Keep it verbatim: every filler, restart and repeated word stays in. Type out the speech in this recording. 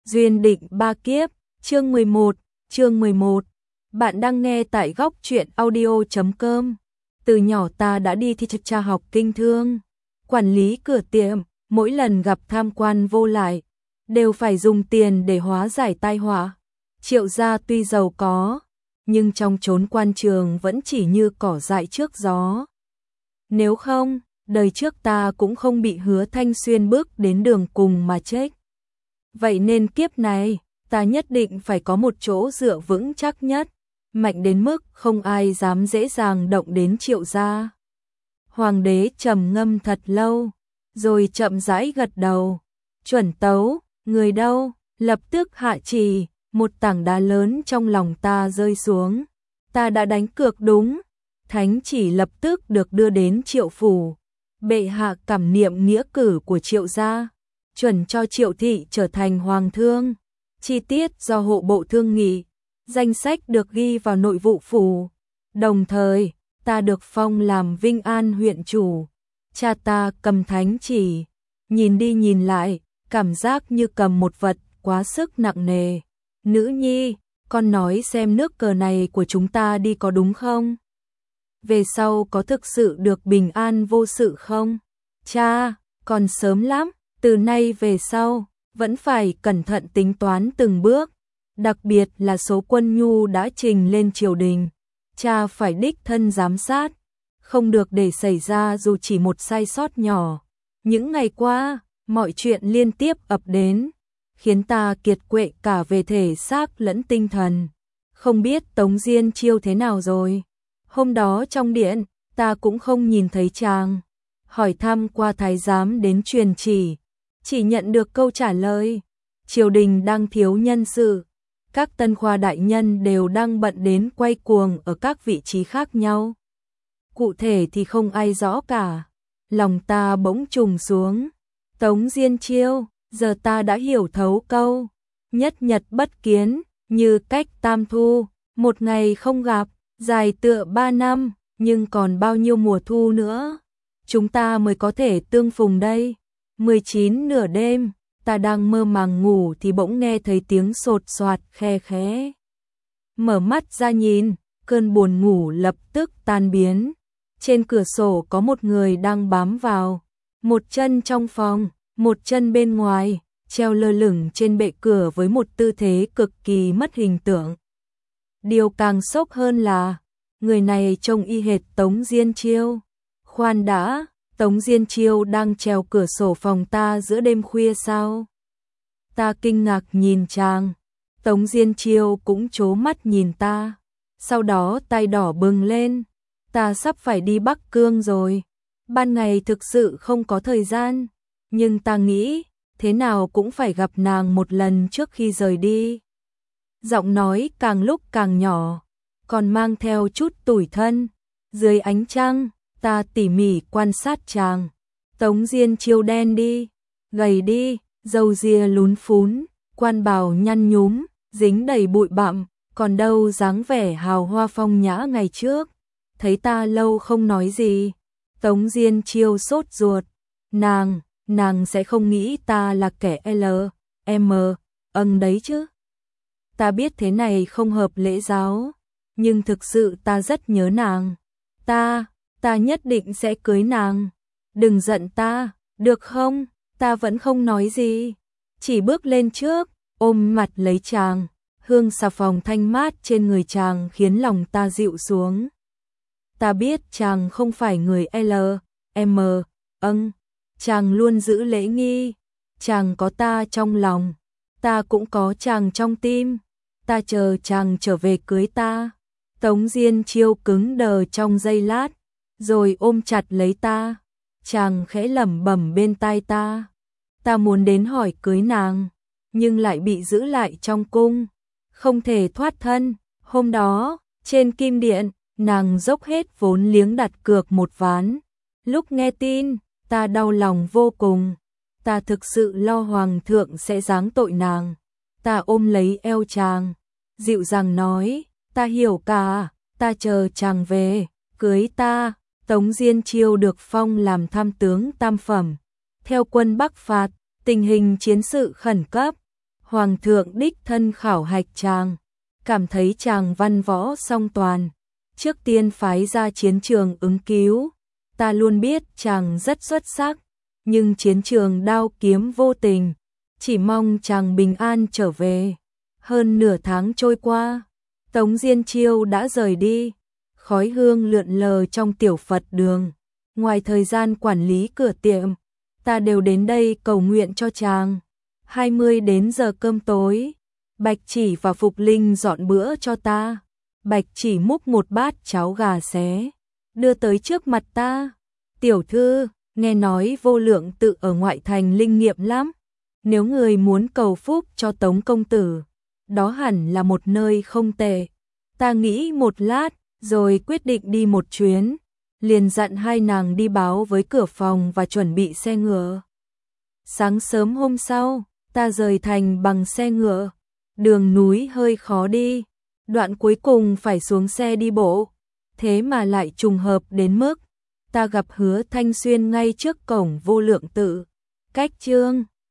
Duyên định ba kiếp, chương mười một, chương mười một. Bạn đang nghe tại góc truyện audio chấm com. Từ nhỏ ta đã đi thi tra học kinh thương, quản lý cửa tiệm, mỗi lần gặp tham quan vô lại, đều phải dùng tiền để hóa giải tai họa. Triệu gia tuy giàu có, nhưng trong chốn quan trường vẫn chỉ như cỏ dại trước gió. Nếu không, đời trước ta cũng không bị Hứa Thanh Xuyên bước đến đường cùng mà chết. Vậy nên kiếp này, ta nhất định phải có một chỗ dựa vững chắc nhất, mạnh đến mức không ai dám dễ dàng động đến Triệu gia. Hoàng đế trầm ngâm thật lâu, rồi chậm rãi gật đầu. Chuẩn tấu, người đâu? Lập tức hạ chỉ, một tảng đá lớn trong lòng ta rơi xuống. Ta đã đánh cược đúng. Thánh chỉ lập tức được đưa đến Triệu phủ. Bệ hạ cảm niệm nghĩa cử của Triệu gia, chuẩn cho Triệu thị trở thành hoàng thương. Chi tiết do hộ bộ thương nghị, danh sách được ghi vào nội vụ phủ. Đồng thời, ta được phong làm Vinh An huyện chủ. Cha ta cầm thánh chỉ, nhìn đi nhìn lại, cảm giác như cầm một vật quá sức nặng nề. Nữ nhi, con nói xem nước cờ này của chúng ta đi có đúng không? Về sau có thực sự được bình an vô sự không? Cha, còn sớm lắm, từ nay về sau, vẫn phải cẩn thận tính toán từng bước, đặc biệt là số quân nhu đã trình lên triều đình. Cha phải đích thân giám sát, không được để xảy ra dù chỉ một sai sót nhỏ. Những ngày qua, mọi chuyện liên tiếp ập đến, khiến ta kiệt quệ cả về thể xác lẫn tinh thần. Không biết Tống Diên Chiêu thế nào rồi? Hôm đó trong điện, ta cũng không nhìn thấy chàng. Hỏi thăm qua thái giám đến truyền chỉ, chỉ nhận được câu trả lời. Triều đình đang thiếu nhân sự, các tân khoa đại nhân đều đang bận đến quay cuồng ở các vị trí khác nhau. Cụ thể thì không ai rõ cả. Lòng ta bỗng trùng xuống. Tống Diên Chiêu, giờ ta đã hiểu thấu câu nhất nhật bất kiến, như cách tam thu, một ngày không gặp, dài tựa ba năm, nhưng còn bao nhiêu mùa thu nữa chúng ta mới có thể tương phùng đây. mười chín nửa đêm, ta đang mơ màng ngủ thì bỗng nghe thấy tiếng sột soạt khe khẽ. Mở mắt ra nhìn, cơn buồn ngủ lập tức tan biến. Trên cửa sổ có một người đang bám vào, một chân trong phòng, một chân bên ngoài, treo lơ lửng trên bệ cửa với một tư thế cực kỳ mất hình tượng. Điều càng sốc hơn là, người này trông y hệt Tống Diên Chiêu. Khoan đã, Tống Diên Chiêu đang treo cửa sổ phòng ta giữa đêm khuya sao? Ta kinh ngạc nhìn chàng, Tống Diên Chiêu cũng trố mắt nhìn ta, sau đó tay đỏ bừng lên. Ta sắp phải đi Bắc Cương rồi, ban ngày thực sự không có thời gian, nhưng ta nghĩ, thế nào cũng phải gặp nàng một lần trước khi rời đi. Giọng nói càng lúc càng nhỏ, còn mang theo chút tủi thân. Dưới ánh trăng, ta tỉ mỉ quan sát chàng. Tống Diên Chiêu đen đi, gầy đi, râu ria lún phún, quan bào nhăn nhúm, dính đầy bụi bặm, còn đâu dáng vẻ hào hoa phong nhã ngày trước. Thấy ta lâu không nói gì, Tống Diên Chiêu sốt ruột. Nàng, nàng sẽ không nghĩ ta là kẻ L, M, âng đấy chứ. Ta biết thế này không hợp lễ giáo, nhưng thực sự ta rất nhớ nàng. Ta, ta nhất định sẽ cưới nàng. Đừng giận ta, được không? Ta vẫn không nói gì, chỉ bước lên trước, ôm mặt lấy chàng. Hương xà phòng thanh mát trên người chàng khiến lòng ta dịu xuống. Ta biết chàng không phải người L, M, âng. Chàng luôn giữ lễ nghi. Chàng có ta trong lòng, ta cũng có chàng trong tim. Ta chờ chàng trở về cưới ta. Tống Diên Chiêu cứng đờ trong giây lát, rồi ôm chặt lấy ta. Chàng khẽ lẩm bẩm bên tai ta. Ta muốn đến hỏi cưới nàng, nhưng lại bị giữ lại trong cung, không thể thoát thân. Hôm đó, trên kim điện, nàng dốc hết vốn liếng đặt cược một ván. Lúc nghe tin, ta đau lòng vô cùng. Ta thực sự lo hoàng thượng sẽ giáng tội nàng. Ta ôm lấy eo chàng, dịu dàng nói, ta hiểu cả, ta chờ chàng về, cưới ta. Tống Diên Chiêu được phong làm tham tướng tam phẩm. Theo quân Bắc phạt, tình hình chiến sự khẩn cấp. Hoàng thượng đích thân khảo hạch chàng, cảm thấy chàng văn võ song toàn, trước tiên phái ra chiến trường ứng cứu. Ta luôn biết chàng rất xuất sắc, nhưng chiến trường đao kiếm vô tình, chỉ mong chàng bình an trở về. Hơn nửa tháng trôi qua, Tống Diên Chiêu đã rời đi, khói hương lượn lờ trong tiểu Phật đường. Ngoài thời gian quản lý cửa tiệm, ta đều đến đây cầu nguyện cho chàng. hai mươi đến giờ cơm tối, Bạch Chỉ và Phục Linh dọn bữa cho ta. Bạch Chỉ múc một bát cháo gà xé, đưa tới trước mặt ta. Tiểu thư, nghe nói Vô Lượng Tự ở ngoại thành linh nghiệm lắm. Nếu người muốn cầu phúc cho Tống công tử, đó hẳn là một nơi không tệ. Ta nghĩ một lát, rồi quyết định đi một chuyến. Liền dặn hai nàng đi báo với cửa phòng và chuẩn bị xe ngựa. Sáng sớm hôm sau, ta rời thành bằng xe ngựa. Đường núi hơi khó đi, đoạn cuối cùng phải xuống xe đi bộ. Thế mà lại trùng hợp đến mức ta gặp Hứa Thanh Xuyên ngay trước cổng Vô Lượng Tự. Cách chương